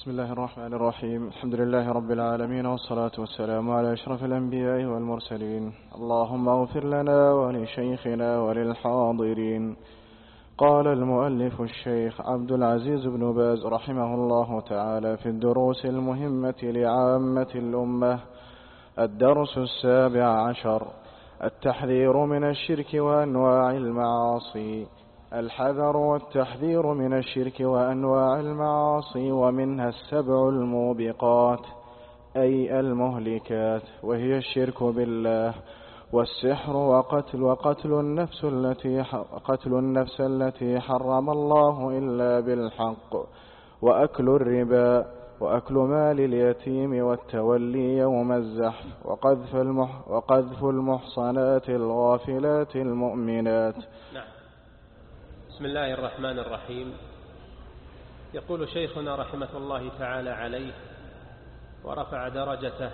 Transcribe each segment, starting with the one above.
بسم الله الرحمن الرحيم. الحمد لله رب العالمين، والصلاة والسلام على أشرف الأنبياء والمرسلين. اللهم اغفر لنا ولشيخنا وللحاضرين. قال المؤلف الشيخ عبد العزيز بن باز رحمه الله تعالى في الدروس المهمة لعامة الأمة: الدرس 17: التحذير من الشرك وأنواع المعاصي. الحذر والتحذير من الشرك وأنواع المعاصي، ومنها 7 الموبقات أي المهلكات، وهي الشرك بالله، والسحر، وقتل النفس التي حرم الله إلا بالحق، وأكل الربا، وأكل مال اليتيم، والتولي يوم الزحف، وقذف المحصنات الغافلات المؤمنات. نعم. بسم الله الرحمن الرحيم. يقول شيخنا رحمة الله تعالى عليه ورفع درجته،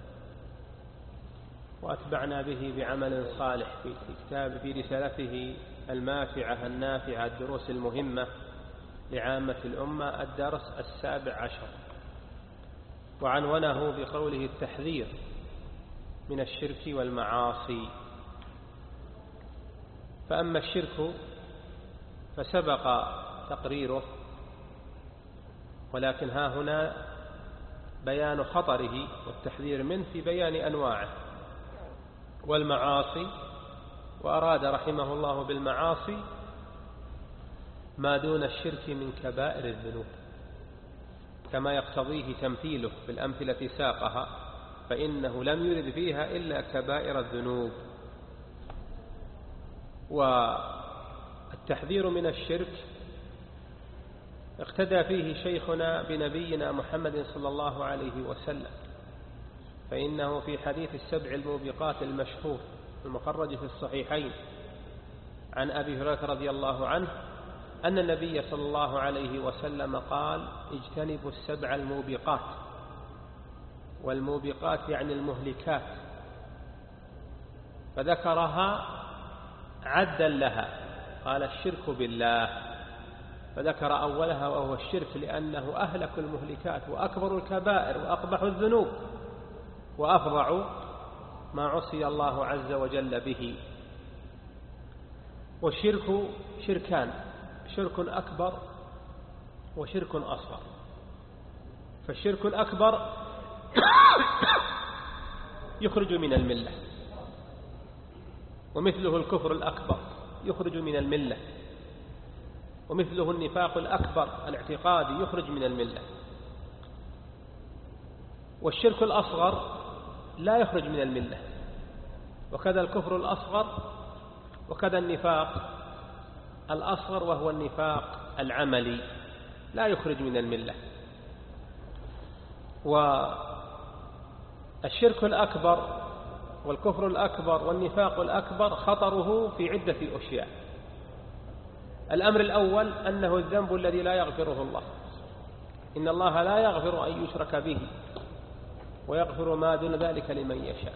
وأتبعنا به بعمل صالح في رسالته الماتعة النافعة الدروس المهمة لعامة الأمة، الدرس 17، وعنونه بقوله: التحذير من الشرك والمعاصي. فأما الشرك فسبق تقريره، ولكن ها هنا بيان خطره والتحذير منه في بيان أنواعه. والمعاصي، وأراد رحمه الله بالمعاصي ما دون الشرك من كبائر الذنوب، كما يقتضيه تمثيله بالأمثلة ساقها، فإنه لم يرد فيها إلا كبائر الذنوب. والتحذير من الشرك اقتدى فيه شيخنا بنبينا محمد صلى الله عليه وسلم، فإنه في حديث 7 الموبقات المشهور المخرج في الصحيحين عن أبي هريرة رضي الله عنه أن النبي صلى الله عليه وسلم قال: اجتنبوا 7 الموبقات. والموبقات يعني المهلكات، فذكرها عدا لها، قال: الشرك بالله، فذكر أولها وهو الشرك، لأنه أهلك المهلكات وأكبر الكبائر وأقبح الذنوب وأفظع ما عصي الله عز وجل به. والشرك شركان: شرك أكبر وشرك أصغر. فالشرك الأكبر يخرج من الملة، ومثله الكفر الأكبر يخرج من الملة، ومثله النفاق الأكبر الاعتقادي يخرج من الملة. والشرك الأصغر لا يخرج من الملة، وكذا الكفر الأصغر، وكذا النفاق الأصغر وهو النفاق العملي لا يخرج من الملة. والشرك الأكبر والكفر الأكبر والنفاق الأكبر خطره في عدة أشياء. الأمر الأول أنه الذنب الذي لا يغفره الله، إن الله لا يغفر أن يشرك به ويغفر ما دون ذلك لمن يشاء.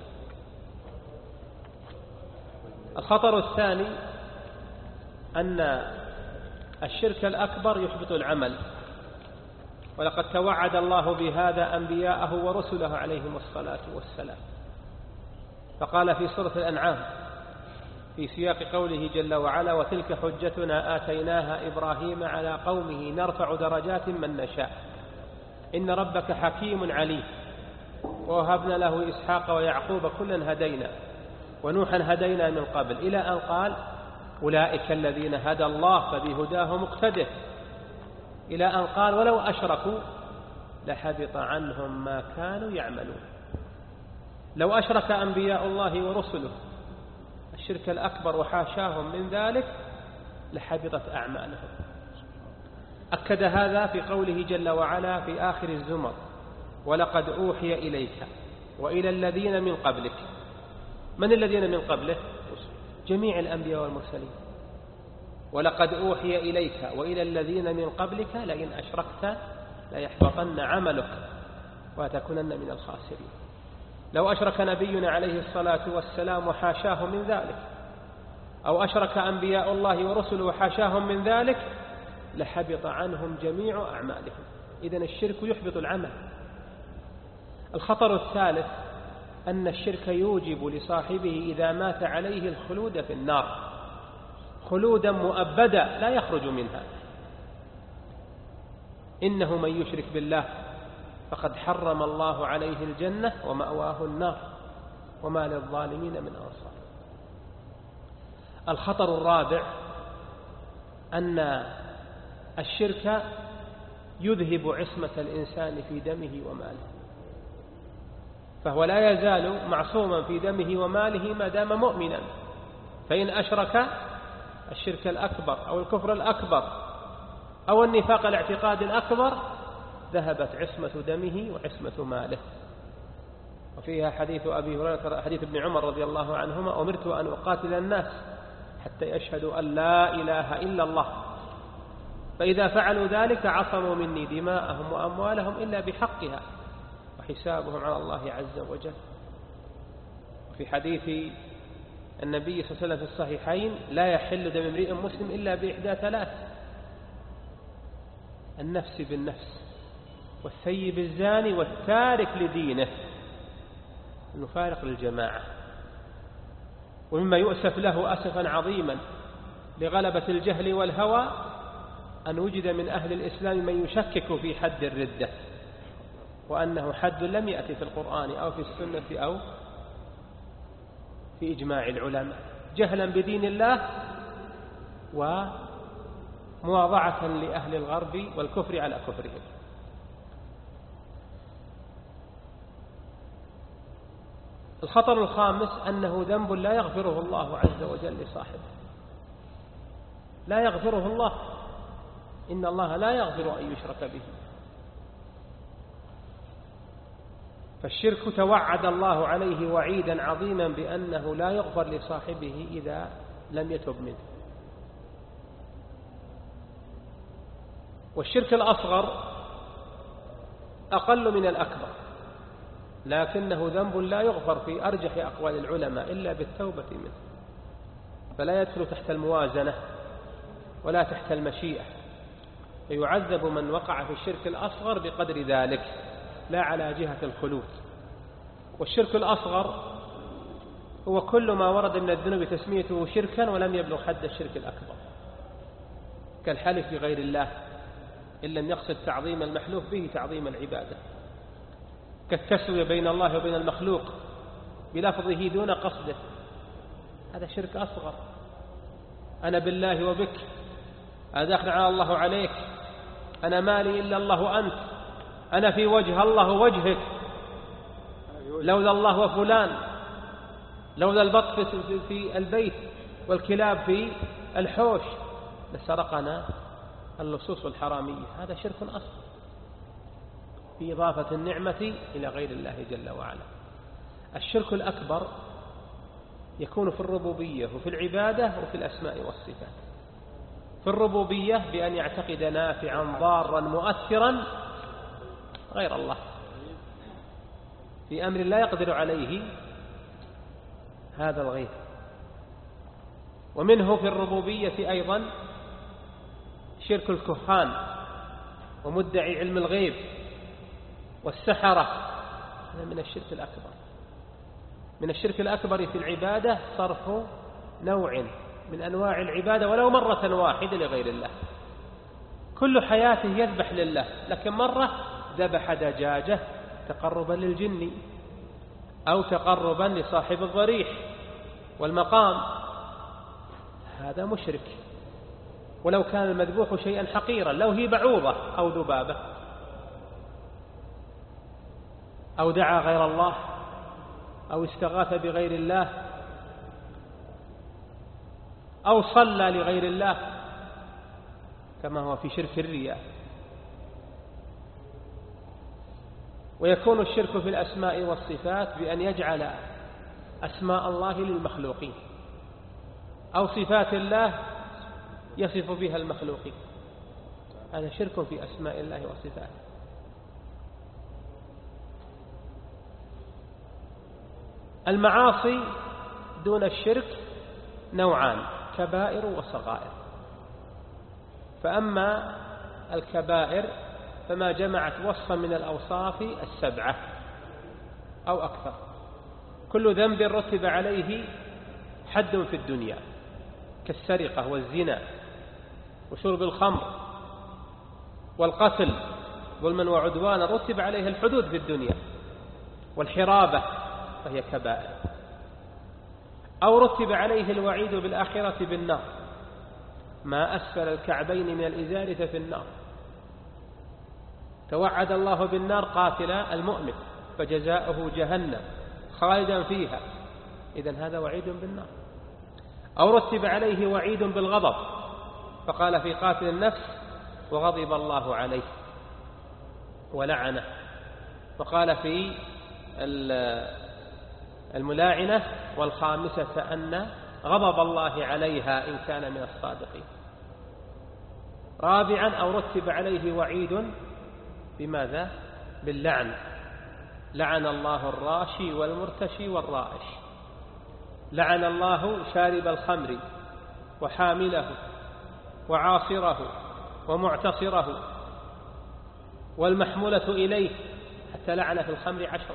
الخطر الثاني أن الشرك الأكبر يحبط العمل، ولقد توعد الله بهذا أنبياءه ورسله عليهم الصلاة والسلام، فقال في سورة الأنعام في سياق قوله جل وعلا: وتلك حجتنا آتيناها إبراهيم على قومه نرفع درجات من نشاء إن ربك حكيم عليم ووهبنا له إسحاق ويعقوب كلا هدينا ونوحا هدينا من قبل، إلى أن قال: أولئك الذين هدى الله فبهداه مقتده، إلى أن قال: ولو أشركوا لحبط عنهم ما كانوا يعملون. لو أشرك أنبياء الله ورسله الشرك الأكبر وحاشاهم من ذلك لحبطت أعمالهم. أكد هذا في قوله جل وعلا في آخر الزمر: ولقد أوحي إليك وإلى الذين من قبلك. من الذين من قبله؟ جميع الأنبياء والمرسلين. ولقد أوحي إليك وإلى الذين من قبلك لئن أشركت ليحبطن عملك وتكونن من الخاسرين. لو أشرك نبينا عليه الصلاة والسلام وحاشاه من ذلك، أو أشرك أنبياء الله ورسله وحاشاهم من ذلك، لحبط عنهم جميع أعمالهم. إذن الشرك يحبط العمل. الخطر الثالث أن الشرك يوجب لصاحبه إذا مات عليه الخلود في النار خلودا مؤبدا لا يخرج منها. إنه من يشرك بالله فقد حرم الله عليه الجنة ومأواه النار وما للظالمين من أنصار. الخطر الرابع أن الشرك يذهب عصمة الإنسان في دمه وماله، فهو لا يزال معصوما في دمه وماله ما دام مؤمنا، فإن أشرك الشرك الأكبر أو الكفر الأكبر أو النفاق الاعتقاد الأكبر ذهبت عصمة دمه وعصمة ماله. وفيها حديث أبي هريرة حديث ابن عمر رضي الله عنهما: أمرت أن أقاتل الناس حتى يشهدوا أن لا إله إلا الله، فإذا فعلوا ذلك عصموا مني دماءهم وأموالهم إلا بحقها وحسابهم على الله عز وجل. وفي حديث النبي صلى الله عليه وسلم في الصحيحين: لا يحل دم امرئ مسلم إلا بإحدى ثلاث: النفس بالنفس، والثيب الزاني، والتارك لدينه، المفارق للجماعة. ومما يؤسف له أسفا عظيما لغلبة الجهل والهوى أن وجد من أهل الإسلام من يشكك في حد الردة، وأنه حد لم يأتي في القرآن أو في السنة أو في إجماع العلماء، جهلا بدين الله ومواضعة لأهل الغرب والكفر على كفرهم. الخطر الخامس أنه ذنب لا يغفره الله عز وجل لصاحبه، لا يغفره الله، إن الله لا يغفر أن يشرك به. فالشرك توعد الله عليه وعيدا عظيما بأنه لا يغفر لصاحبه إذا لم يتب منه. والشرك الأصغر أقل من الأكبر، لكنه ذنب لا يغفر في أرجح أقوال العلماء إلا بالتوبة منه، فلا يدخل تحت الموازنة ولا تحت المشيئة، فيعذب من وقع في الشرك الأصغر بقدر ذلك لا على جهة الخلود. والشرك الأصغر هو كل ما ورد من الذنوب تسميته شركا ولم يبلغ حد الشرك الأكبر، كالحلف بغير الله إن لم يقصد تعظيم المحلوف به تعظيم العبادة، كالتسوية بين الله وبين المخلوق بلفظه دون قصده، هذا شرك أصغر. أنا بالله وبك، أنا داخل على الله عليك، أنا مالي إلا الله أنت، أنا في وجه الله وجهك، لولا الله وفلان، لولا البط في البيت والكلاب في الحوش لسرقنا اللصوص الحرامية. هذا شرك أصغر في إضافة النعمة إلى غير الله جل وعلا. الشرك الأكبر يكون في الربوبية وفي العبادة وفي الأسماء والصفات. في الربوبية بأن يعتقد نافعا ضارا مؤثرا غير الله في أمر لا يقدر عليه هذا الغير. ومنه في الربوبية أيضا شرك الكهان ومدعي علم الغيب والسحرة، هذا من الشرك الأكبر. من الشرك الأكبر في العبادة صرف نوع من أنواع العبادة ولو مرة واحدة لغير الله، كل حياته يذبح لله، لكن مرة ذبح دجاجة تقربا للجن أو تقربا لصاحب الضريح والمقام، هذا مشرك ولو كان المذبوح شيئا حقيرا، لو هي بعوضة أو ذبابة، أو دعا غير الله أو استغاث بغير الله أو صلى لغير الله، كما هو في شرك الرياء. ويكون الشرك في الأسماء والصفات بأن يجعل أسماء الله للمخلوقين أو صفات الله يصف بها المخلوقين، هذا شرك في أسماء الله وصفاته. المعاصي دون الشرك نوعان: كبائر وصغائر. فأما الكبائر فما جمعت وصفا من الأوصاف السبعة أو أكثر. كل ذنب رتب عليه حد في الدنيا كالسرقة والزنا وشرب الخمر والقتل ظلما وعدوانا، رتب عليه الحدود في الدنيا، والحرابة وهي كبائر، أو رتب عليه الوعيد بالآخرة بالنار، ما أسفل الكعبين من الإزار ففي النار. توعد الله بالنار قاتل المؤمن فجزاؤه جهنم خالدا فيها، إذن هذا وعيد بالنار. أو رتب عليه وعيد بالغضب، فقال في قاتل النفس وغضب الله عليه ولعنه، وقال في الملاعنة والخامسة أن غضب الله عليها إن كان من الصادقين. رابعا أو رتب عليه وعيد بماذا؟ باللعن، لعن الله الراشي والمرتشي والرائش، لعن الله شارب الخمر وحامله وعاصره ومعتصره والمحمولة إليه، حتى لعن في الخمر 10.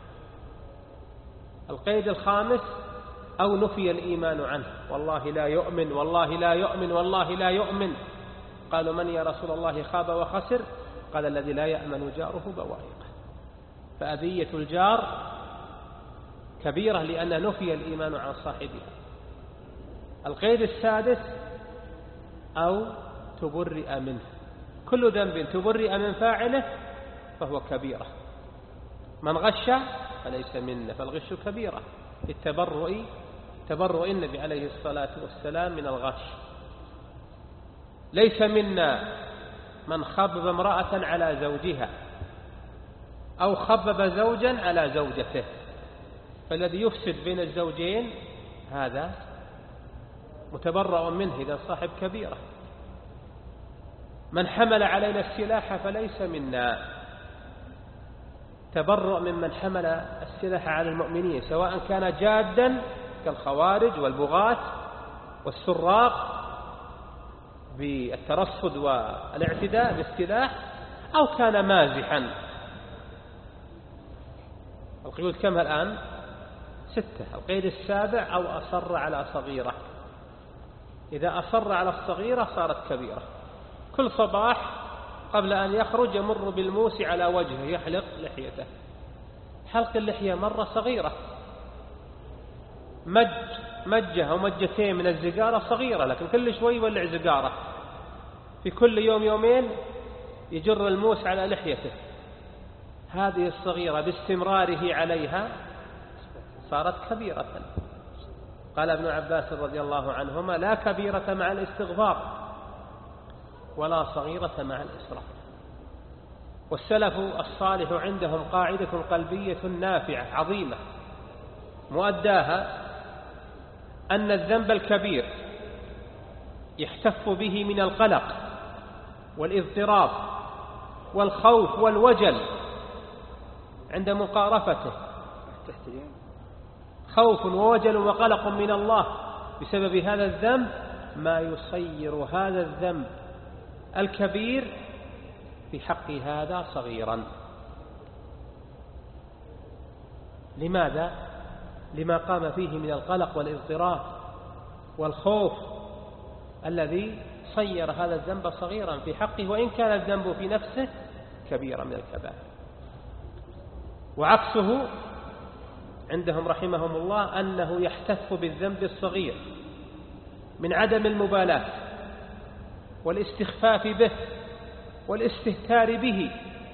القيد الخامس أو نفي الإيمان عنه، والله لا يؤمن والله لا يؤمن والله لا يؤمن. قالوا من يا رسول الله خاب وخسر؟ قال الذي لا يأمن جاره بوائقه. فأذية الجار كبيرة لأن نفي الإيمان عن صاحبها. القيد السادس أو تبرئ منه، كل ذنب تبرئ من فاعله فهو كبيرة. من غش فليس منا، فالغش كبيرة. تبرؤ النبي عليه الصلاة والسلام من الغش. ليس منا من خبب امرأة على زوجها أو خبب زوجا على زوجته، فالذي يفسد بين الزوجين هذا متبرأ منه، إذا صاحب كبيرة. من حمل علينا السلاح فليس منا، تبرؤ ممن حمل السلاح على المؤمنين، سواء كان جادا كالخوارج والبغاة والسراق بالترصد والاعتداء بالسلاح، أو كان مازحا. القيود كم الآن؟ 6. القيد السابع أو أصر على صغيرة. إذا أصر على الصغيرة صارت كبيرة. كل صباح قبل أن يخرج يمر بالموس على وجهه يحلق لحيته. حلق اللحية مرة صغيرة، مجة أو مجتين من الزقارة صغيرة، لكن كل شوي يولع زقارة. في كل يوم يومين يجر الموس على لحيته. هذه الصغيرة باستمراره عليها صارت كبيرة. قال ابن عباس رضي الله عنهما لا كبيرة مع الاستغفار ولا صغيرة مع الإسراف. والسلف الصالح عندهم قاعدة قلبية نافعة عظيمة مؤداها أن الذنب الكبير يحتف به من القلق والاضطراب والخوف والوجل عند مقارفته. خوف ووجل وقلق من الله بسبب هذا الذنب ما يصير هذا الذنب الكبير في حق هذا صغيرا. لماذا؟ لما قام فيه من القلق والاضطراب والخوف الذي صير هذا الذنب صغيرا في حقه، وإن كان الذنب في نفسه كبيرا من الكبائر. وعكسه عندهم رحمهم الله أنه يحتف بالذنب الصغير من عدم المبالاة والاستخفاف به والاستهتار به،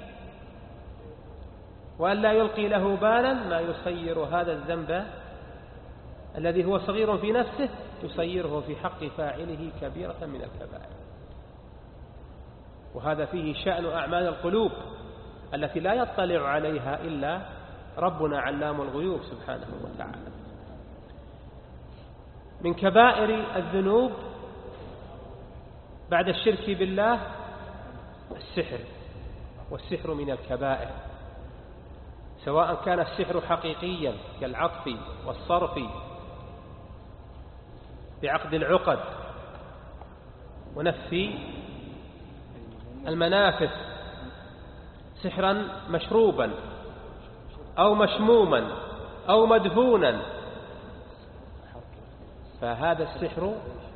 وأن لا يلقي له بالا، ما يصير هذا الذنب الذي هو صغير في نفسه يصيره في حق فاعله كبيرة من الكبائر. وهذا فيه شأن أعمال القلوب التي لا يطلع عليها إلا ربنا علام الغيوب سبحانه وتعالى. من كبائر الذنوب بعد الشرك بالله السحر، والسحر من الكبائر، سواء كان السحر حقيقيا كالعطف والصرف بعقد العقد ونفي المنافس سحرا مشروبا أو مشموما أو مدفونا، فهذا السحر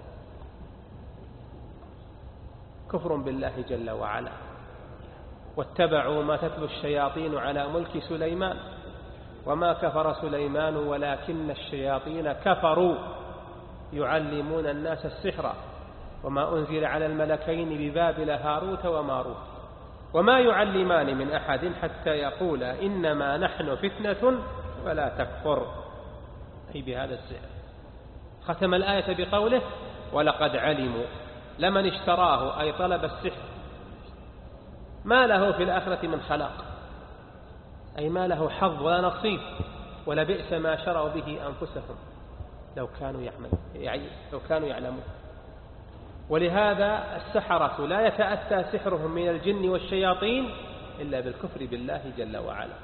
كفر بالله جل وعلا. واتبعوا ما تتلو الشياطين على ملك سليمان وما كفر سليمان ولكن الشياطين كفروا يعلمون الناس السحر وما أنزل على الملكين ببابل هاروت وماروت وما يعلمان من أحد حتى يقولا إنما نحن فتنة فلا تكفر، أي بهذا السحر. ختم الآية بقوله ولقد علموا لمن اشتراه، أي طلب السحر، ما له في الآخرة من خلاق، أي ما له حظ ولا نصيب، ولبئس ما شروا به أنفسهم لو كانوا يعلمون. ولهذا السحرة لا يتأتى سحرهم من الجن والشياطين إلا بالكفر بالله جل وعلا.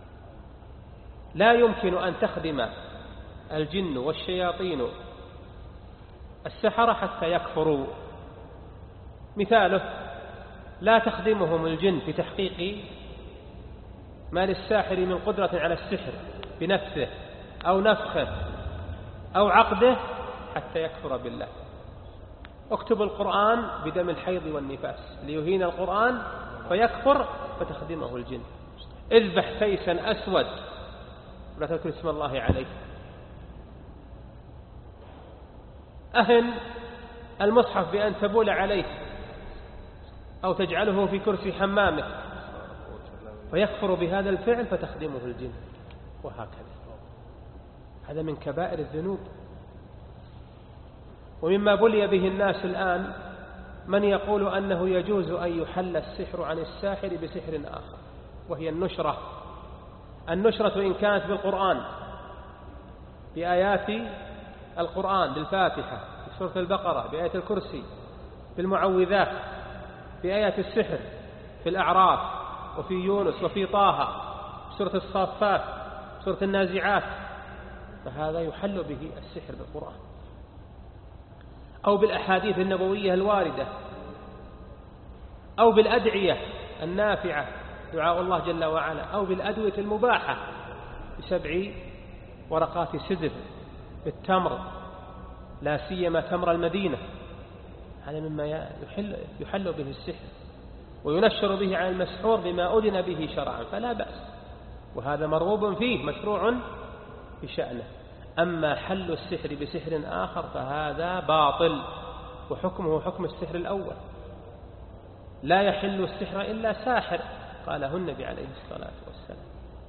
لا يمكن أن تخدم الجن والشياطين السحرة حتى يكفروا. مثاله لا تخدمهم الجن في تحقيق ما للساحر من قدرة على السحر بنفسه أو نفخه أو عقده حتى يكفر بالله. اكتب القرآن بدم الحيض والنفاس ليهين القرآن فيكفر فتخدمه الجن. اذبح فيسا أسود ولا تذكر اسم الله عليه. أهن المصحف بأن تبول عليه أو تجعله في كرسي حمامك فيكفر بهذا الفعل فتخدمه الجن، وهكذا. هذا من كبائر الذنوب. ومما بلي به الناس الآن من يقول أنه يجوز أن يحل السحر عن الساحر بسحر آخر، وهي النشرة. النشرة إن كانت بالقرآن بآيات القرآن بالفاتحة في سورة البقرة بآية الكرسي بالمعوذات بآيات السحر في الأعراف وفي يونس وفي طه سورة الصافات سورة النازعات، فهذا يحل به السحر بالقرآن. أو بالأحاديث النبوية الواردة أو بالأدعية النافعة دعاء الله جل وعلا، أو بالأدوية المباحة ب7 ورقات سدر بالتمر، لا سيما تمر المدينة. هذا مما يحل به السحر وينشر به على المسحور بما أذن به شرعا، فلا بأس، وهذا مرغوب فيه مشروع بشأنه. أما حل السحر بسحر آخر فهذا باطل، وحكمه حكم السحر الأول. لا يحل السحر إلا ساحر، قاله النبي عليه الصلاة والسلام.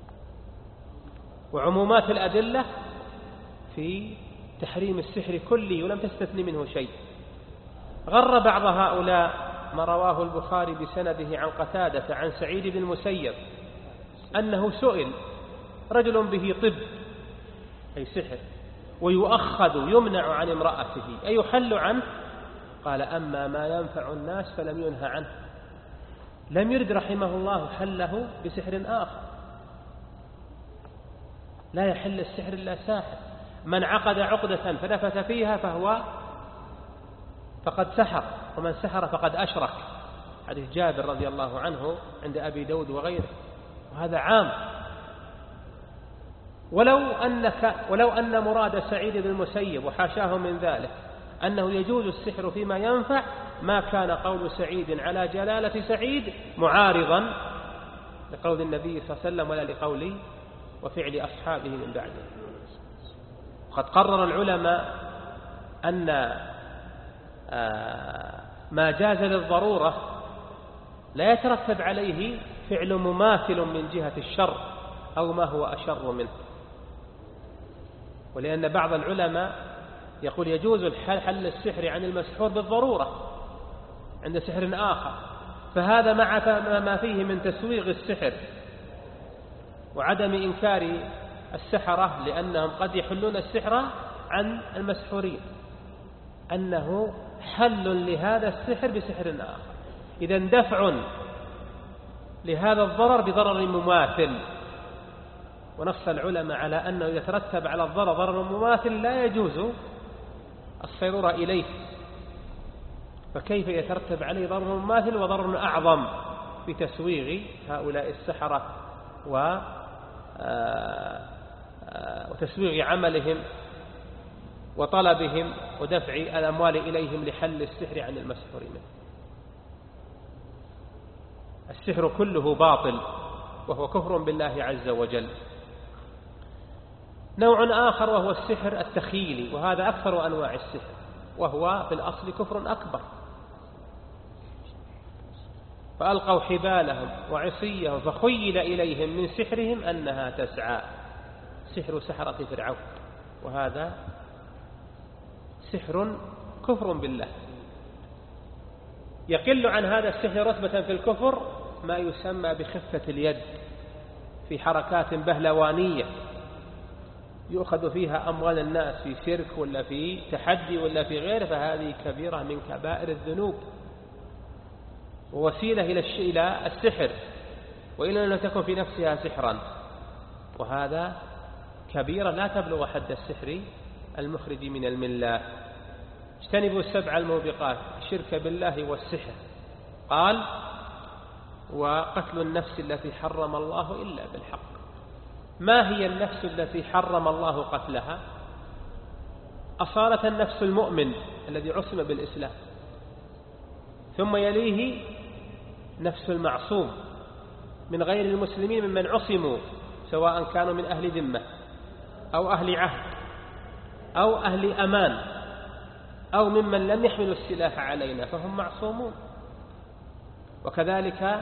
وعمومات الأدلة في تحريم السحر كله ولم تستثني منه شيء. غر بعض هؤلاء ما رواه البخاري بسنده عن قتادة عن سعيد بن المسيب أنه سئل رجل به طب أي سحر ويؤخذ يمنع عن امرأته أي يحل عنه؟ قال أما ما ينفع الناس فلم ينهى عنه. لم يرد رحمه الله حله بسحر آخر. لا يحل السحر إلا ساحر. من عقد عقدة فنفث فيها فقد سحر، ومن سحر فقد أشرك. حديث جابر رضي الله عنه عند أبي داود وغيره، وهذا عام. ولو أن مراد سعيد بن المسيب وحاشاه من ذلك أنه يجوز السحر فيما ينفع ما كان قول سعيد على جلالة سعيد معارضا لقول النبي صلى الله عليه وسلم ولا لقول وفعل أصحابه من بعده. قد قرر العلماء أن ما جاز للضرورة لا يترتب عليه فعل مماثل من جهة الشر أو ما هو أشر منه. ولأن بعض العلماء يقول يجوز حل السحر عن المسحور بالضرورة عند سحر آخر، فهذا مع ما فيه من تسويغ السحر وعدم إنكار السحرة لأنهم قد يحلون السحر عن المسحورين، أنه حل لهذا السحر بسحر آخر. إذن دفع لهذا الضرر بضرر مماثل. ونص العلماء على أنه يترتب على الضرر ضرر مماثل لا يجوز الصيرورة إليه، فكيف يترتب عليه ضرر مماثل وضرر أعظم؟ في تسويغ هؤلاء السحرة وتسويغ عملهم وطلبهم ودفع الأموال إليهم لحل السحر عن المسحور منه. السحر كله باطل وهو كفر بالله عز وجل. نوع آخر وهو السحر التخيلي، وهذا أكثر أنواع السحر، وهو في الأصل كفر أكبر. فألقوا حبالهم وعصيهم فخيل إليهم من سحرهم أنها تسعى، سحر سحرة فرعون، وهذا سحر كفر بالله. يقل عن هذا السحر رتبة في الكفر ما يسمى بخفة اليد في حركات بهلوانية يؤخذ فيها أموال الناس في شرك ولا في تحدي ولا في غيره، فهذه كبيرة من كبائر الذنوب ووسيلة إلى السحر، وإن لم تكن في نفسها سحرا، وهذا كبيرة لا تبلغ حد السحر المخرج من الملة. اجتنبوا السبع الموبقات، الشرك بالله والسحر. قال: وقتل النفس التي حرم الله إلا بالحق. ما هي النفس التي حرم الله قتلها؟ أصالة النفس المؤمن الذي عصم بالإسلام، ثم يليه نفس المعصوم من غير المسلمين ممن عصموا، سواء كانوا من أهل ذمة أو أهل عهد أو أهل أمان أو ممن لم يحملوا السلاح علينا، فهم معصومون. وكذلك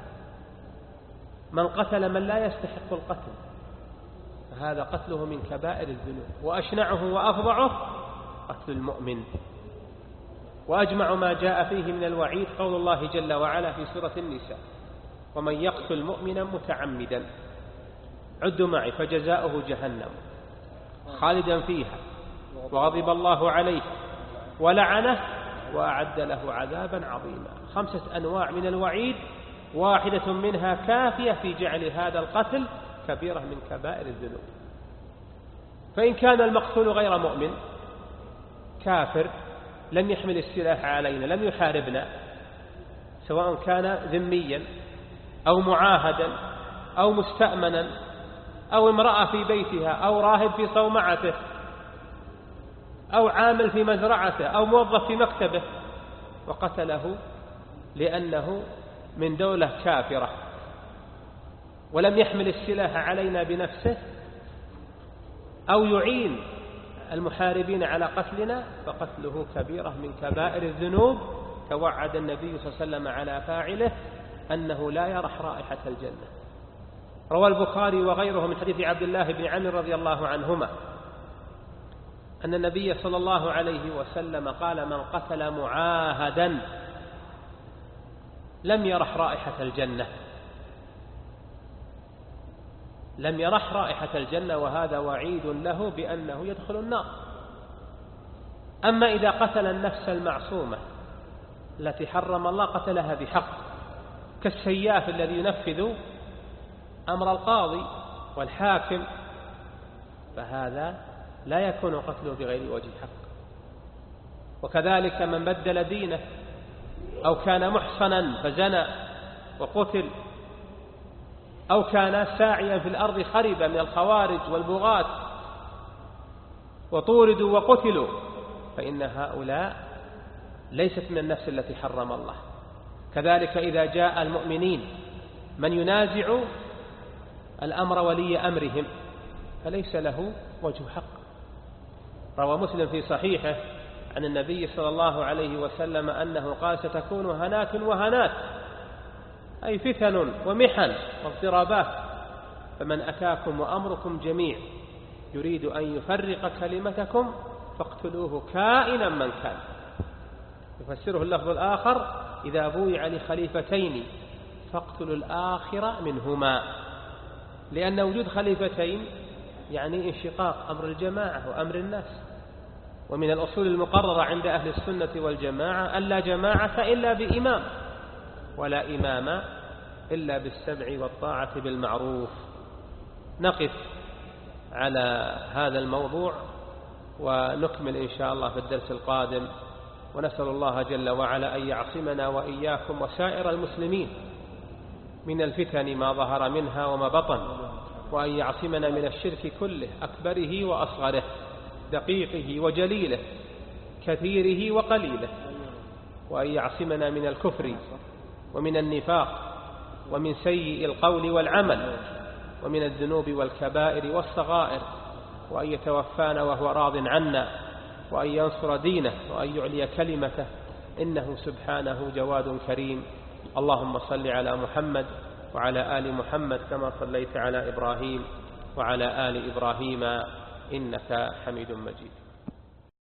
من قتل من لا يستحق القتل، فهذا قتله من كبائر الذنوب، وأشنعه وأفظعه قتل المؤمن. وأجمع ما جاء فيه من الوعيد قول الله جل وعلا في سورة النساء: ومن يقتل مؤمنا متعمدا عدوا معي فجزاؤه جهنم خالدا فيها وغضب الله عليه ولعنه وأعد له عذابا عظيما. 5 أنواع من الوعيد، واحدة منها كافية في جعل هذا القتل كبيرة من كبائر الذنوب. فإن كان المقتول غير مؤمن كافر لم يحمل السلاح علينا، لم يحاربنا، سواء كان ذميا أو معاهدا أو مستأمنا أو امرأة في بيتها أو راهب في صومعته أو عامل في مزرعته أو موظف في مكتبه، وقتله لأنه من دولة كافرة ولم يحمل السلاح علينا بنفسه أو يعين المحاربين على قتلنا، فقتله كبيرة من كبائر الذنوب. توعد النبي صلى الله عليه وسلم على فاعله أنه لا يرح رائحة الجنة. روى البخاري وغيره من حديث عبد الله بن عمرو رضي الله عنهما أن النبي صلى الله عليه وسلم قال: من قتل معاهدا لم يرح رائحة الجنة، لم يرح رائحة الجنة، وهذا وعيد له بأنه يدخل النار. أما إذا قتل النفس المعصومة التي حرم الله قتلها بحق، كالسياف الذي ينفذ أمر القاضي والحاكم، فهذا لا يكون قتله بغير وجه حق. وكذلك من بدل دينه أو كان محصنا فزنى وقتل، أو كان ساعيا في الأرض خربا من الخوارج والبغاة وطوردوا وقتلوا، فإن هؤلاء ليست من النفس التي حرم الله. كذلك إذا جاء المؤمنين من ينازع الأمر ولي أمرهم فليس له وجه حق. روى مسلم في صحيحه عن النبي صلى الله عليه وسلم أنه قال: ستكون هنات وهنات، أي فتن ومحن واضطرابات، فمن أتاكم وأمركم جميع يريد أن يفرق كلمتكم فاقتلوه كائنا من كان. يفسره اللفظ الآخر: إذا بويع لخليفتين فاقتلوا الآخر منهما، لأن وجود خليفتين يعني انشقاق أمر الجماعة وأمر الناس. ومن الأصول المقررة عند أهل السنة والجماعة ألا جماعة إلا بإمام، ولا إمام إلا بالسمع والطاعة بالمعروف. نقف على هذا الموضوع ونكمل إن شاء الله في الدرس القادم، ونسأل الله جل وعلا أن يعصمنا وإياكم وسائر المسلمين من الفتن ما ظهر منها وما بطن، وأن يعصمنا من الشرك كله أكبره وأصغره، دقيقه وجليله، كثيره وقليله، وأن يعصمنا من الكفر ومن النفاق ومن سيء القول والعمل ومن الذنوب والكبائر والصغائر، وأن يتوفانا وهو راض عنا، وأن ينصر دينه، وأن يعلي كلمته، إنه سبحانه جواد كريم. اللهم صل على محمد وعلى آل محمد كما صليت على إبراهيم وعلى آل إبراهيم إنك حميد مجيد.